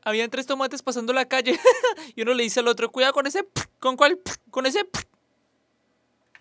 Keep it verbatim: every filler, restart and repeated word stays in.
Habían tres tomates pasando la calle y uno le dice al otro, cuidado con ese, ¿con cuál? Con ese.